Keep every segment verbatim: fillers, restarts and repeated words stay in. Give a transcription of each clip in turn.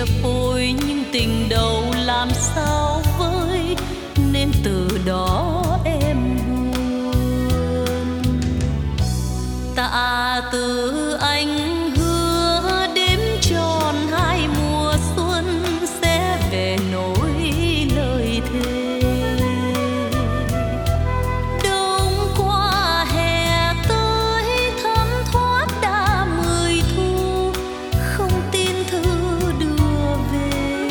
chia phôi nhưng tình đầu làm sao với, nên từ đó em buồn. Tạ từ anh hứa đếm tròn hai mùa xuân sẽ về nối lời thề. Đông qua hè tới thấm thoát đã mười thu, không tin thư đưa về.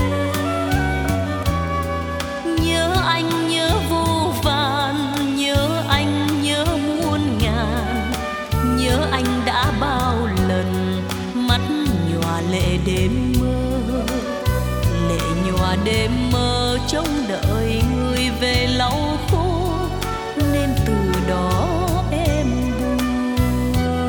Nhớ anh nhớ vô vàn, nhớ anh nhớ muôn ngàn, nhớ anh đã bao lần mắt nhòa lệ đêm mơ, lệ nhòa đêm mơ trông đợi người về lau khô, nên từ đó em buồn.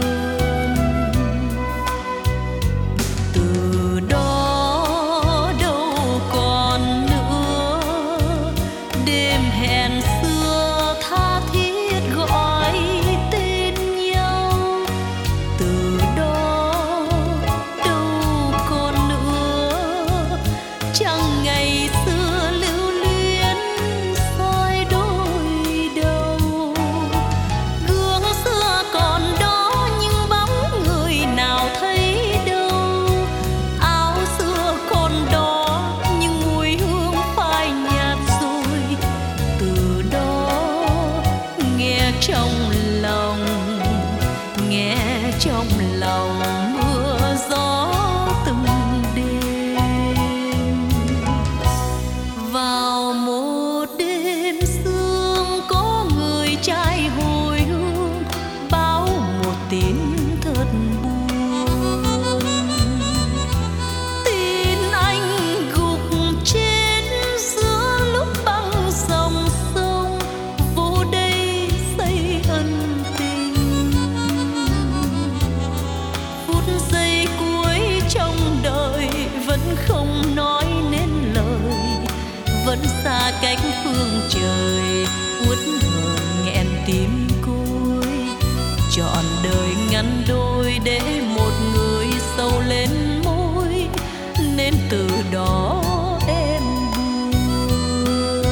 Từ đó đâu còn nữa đêm hẹn xưa tha thiết gọi tên nhau. Từ đó đâu còn nữa chẳng ngày xưa lưu luyến soi đôi đầu. Gương xưa còn đó nhưng bóng người nào thấy đâu, áo xưa còn đó nhưng mùi hương phai nhạt rồi. Từ đó nghe trong lòng, nghe trong lòng mưa gió từng đêm. Vào một đêm sương có người trai hồi hương báo một tin thật buồn. Tin anh gục chết giữa lúc băng dòng sông, vô đây xây ân tình. Phút giây cuối trong đời vẫn không nói nên lời, vẫn xa cách phương trời uất hờn nghẹn tim côi. Trọn đời ngắn đôi để một người sâu lên môi, nên từ đó em buồn.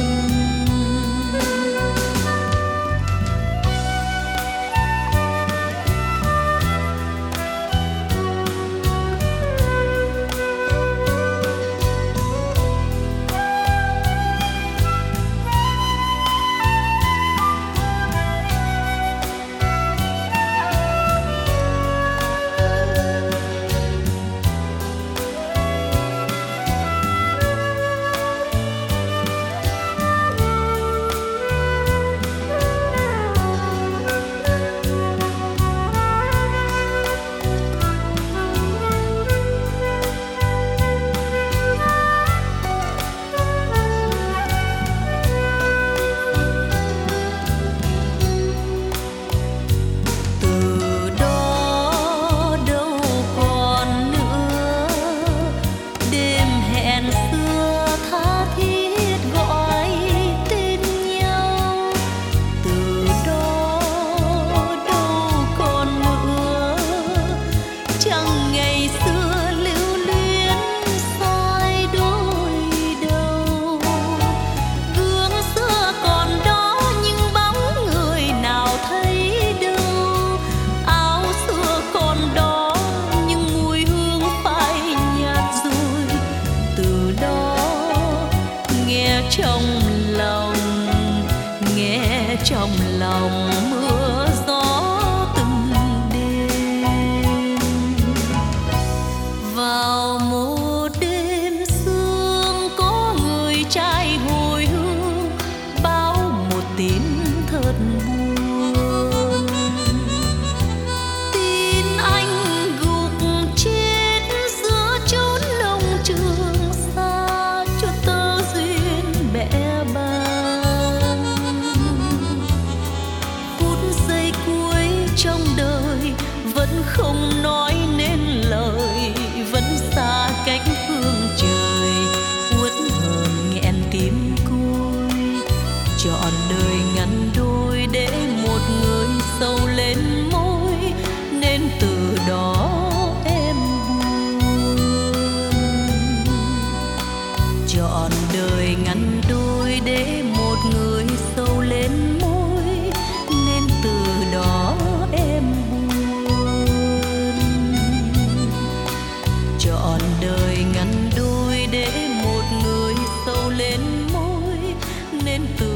Từ đó đâu còn nữa đêm hẹn xưa tha thiết gọi tên nhau. Từ đó đâu còn nữa chẳng ngày xưa lưu luyến soi đôi đầu. Gương xưa còn đó nhưng bóng người nào thấy đâu, áo xưa còn đó nhưng mùi hương phai nhạt rồi. Từ đó nghe trong lòng, nghe trong lòng mưa gió từng đêm. Vào một đêm sương có người trai hồi hương báo một tin thật buồn. Tin anh gục chết giữa chốn nông trường xa, cho tơ duyên bẽ bàng. nên từ